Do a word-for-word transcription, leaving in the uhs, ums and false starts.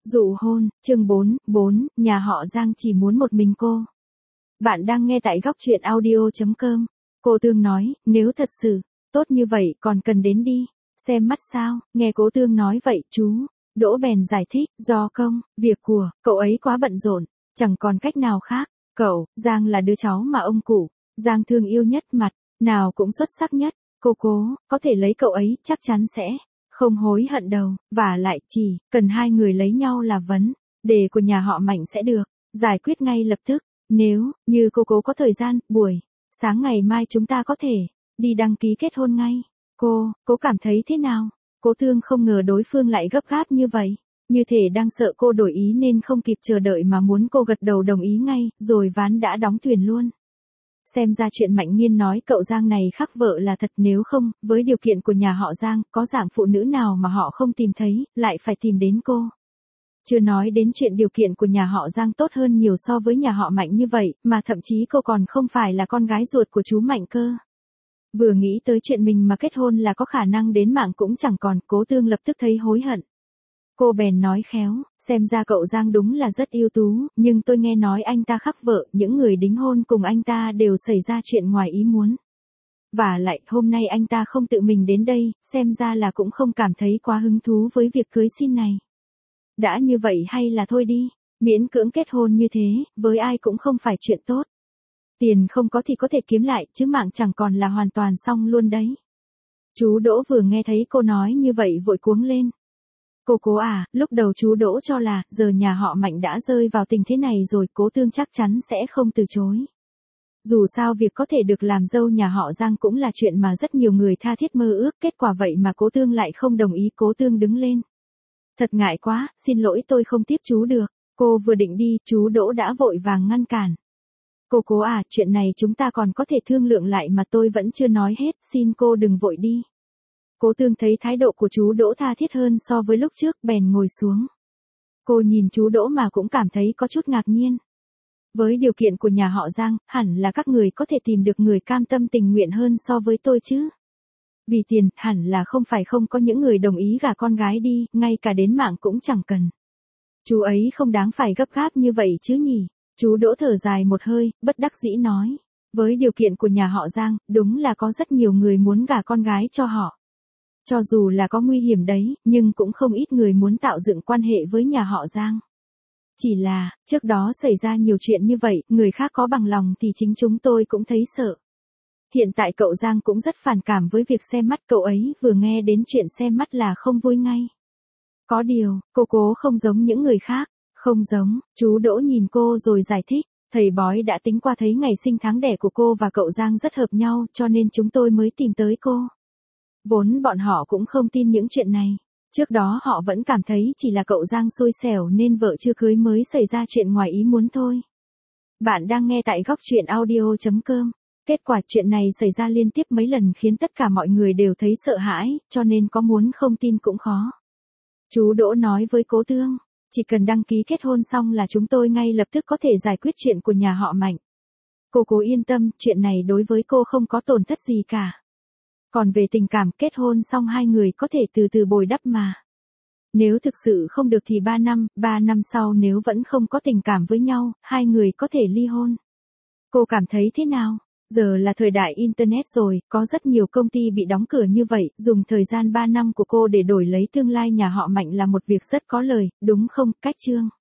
Dụ hôn, chương bốn, bốn, nhà họ Giang chỉ muốn một mình cô. Bạn đang nghe tại góc truyện audio chấm com. Cô Tương nói, nếu thật sự tốt như vậy còn cần đến đi xem mắt sao? Nghe Cố Tương nói vậy, chú Đỗ bèn giải thích, do công việc của cậu ấy quá bận rộn, chẳng còn cách nào khác. Cậu Giang là đứa cháu mà ông cụ Giang thương yêu nhất, mặt nào cũng xuất sắc nhất. Cô Cố có thể lấy cậu ấy chắc chắn sẽ không hối hận đâu, và lại chỉ cần hai người lấy nhau là vấn đề của nhà họ Mạnh sẽ được giải quyết ngay lập tức. Nếu như cô Cố có thời gian, buổi sáng ngày mai chúng ta có thể đi đăng ký kết hôn ngay. Cô, cô cảm thấy thế nào? Cố Tương không ngờ đối phương lại gấp gáp như vậy, như thể đang sợ cô đổi ý nên không kịp chờ đợi mà muốn cô gật đầu đồng ý ngay, rồi ván đã đóng thuyền luôn. Xem ra chuyện Mạnh Nghiên nói cậu Giang này khắc vợ là thật, nếu không, với điều kiện của nhà họ Giang, có dạng phụ nữ nào mà họ không tìm thấy, lại phải tìm đến cô. Chưa nói đến chuyện điều kiện của nhà họ Giang tốt hơn nhiều so với nhà họ Mạnh như vậy, mà thậm chí cô còn không phải là con gái ruột của chú Mạnh cơ. Vừa nghĩ tới chuyện mình mà kết hôn là có khả năng đến mạng cũng chẳng còn, Cố Tương lập tức thấy hối hận. Cô bèn nói khéo, xem ra cậu Giang đúng là rất ưu tú, nhưng tôi nghe nói anh ta khắc vợ, những người đính hôn cùng anh ta đều xảy ra chuyện ngoài ý muốn. Và lại, hôm nay anh ta không tự mình đến đây, xem ra là cũng không cảm thấy quá hứng thú với việc cưới xin này. Đã như vậy hay là thôi đi, miễn cưỡng kết hôn như thế, với ai cũng không phải chuyện tốt. Tiền không có thì có thể kiếm lại, chứ mạng chẳng còn là hoàn toàn xong luôn đấy. Chú Đỗ vừa nghe thấy cô nói như vậy vội cuống lên. Cô Cố à, lúc đầu chú Đỗ cho là, giờ nhà họ Mạnh đã rơi vào tình thế này rồi, Cố Tương chắc chắn sẽ không từ chối. Dù sao việc có thể được làm dâu nhà họ Giang cũng là chuyện mà rất nhiều người tha thiết mơ ước, kết quả vậy mà Cố Tương lại không đồng ý. Cố Tương đứng lên. Thật ngại quá, xin lỗi tôi không tiếp chú được. Cô vừa định đi, chú Đỗ đã vội vàng ngăn cản. Cô Cố à, chuyện này chúng ta còn có thể thương lượng lại mà, tôi vẫn chưa nói hết, xin cô đừng vội đi. Cố Tương thấy thái độ của chú Đỗ tha thiết hơn so với lúc trước, bèn ngồi xuống. Cô nhìn chú Đỗ mà cũng cảm thấy có chút ngạc nhiên. Với điều kiện của nhà họ Giang, hẳn là các người có thể tìm được người cam tâm tình nguyện hơn so với tôi chứ. Vì tiền, hẳn là không phải không có những người đồng ý gả con gái đi, ngay cả đến mạng cũng chẳng cần. Chú ấy không đáng phải gấp gáp như vậy chứ nhỉ? Chú Đỗ thở dài một hơi, bất đắc dĩ nói. Với điều kiện của nhà họ Giang, đúng là có rất nhiều người muốn gả con gái cho họ. Cho dù là có nguy hiểm đấy, nhưng cũng không ít người muốn tạo dựng quan hệ với nhà họ Giang. Chỉ là, trước đó xảy ra nhiều chuyện như vậy, người khác có bằng lòng thì chính chúng tôi cũng thấy sợ. Hiện tại cậu Giang cũng rất phản cảm với việc xem mắt, cậu ấy vừa nghe đến chuyện xem mắt là không vui ngay. Có điều, cô Cố không giống những người khác. Không giống, chú Đỗ nhìn cô rồi giải thích, thầy bói đã tính qua thấy ngày sinh tháng đẻ của cô và cậu Giang rất hợp nhau, cho nên chúng tôi mới tìm tới cô. Vốn bọn họ cũng không tin những chuyện này. Trước đó họ vẫn cảm thấy chỉ là cậu Giang xui xẻo nên vợ chưa cưới mới xảy ra chuyện ngoài ý muốn thôi. Bạn đang nghe tại góc truyện audio chấm com. Kết quả chuyện này xảy ra liên tiếp mấy lần khiến tất cả mọi người đều thấy sợ hãi, cho nên có muốn không tin cũng khó. Chú Đỗ nói với Cố Tương, chỉ cần đăng ký kết hôn xong là chúng tôi ngay lập tức có thể giải quyết chuyện của nhà họ Mạnh. Cô Cố yên tâm, chuyện này đối với cô không có tổn thất gì cả. Còn về tình cảm, kết hôn xong hai người có thể từ từ bồi đắp mà. Nếu thực sự không được thì ba năm, ba năm sau nếu vẫn không có tình cảm với nhau, hai người có thể ly hôn. Cô cảm thấy thế nào? Giờ là thời đại Internet rồi, có rất nhiều công ty bị đóng cửa như vậy, dùng thời gian ba năm của cô để đổi lấy tương lai nhà họ Mạnh là một việc rất có lời, đúng không, Cách Trương?